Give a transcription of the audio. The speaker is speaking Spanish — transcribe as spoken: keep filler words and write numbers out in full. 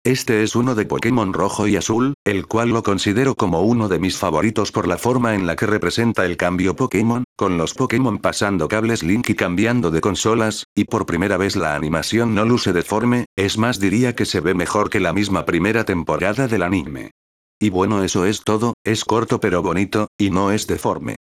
Este es uno de Pokémon rojo y azul, el cual lo considero como uno de mis favoritos por la forma en la que representa el cambio Pokémon, con los Pokémon pasando cables Link y cambiando de consolas, y por primera vez la animación no luce deforme, es más diría que se ve mejor que la misma primera temporada del anime. Y bueno, eso es todo, es corto pero bonito, y no es deforme.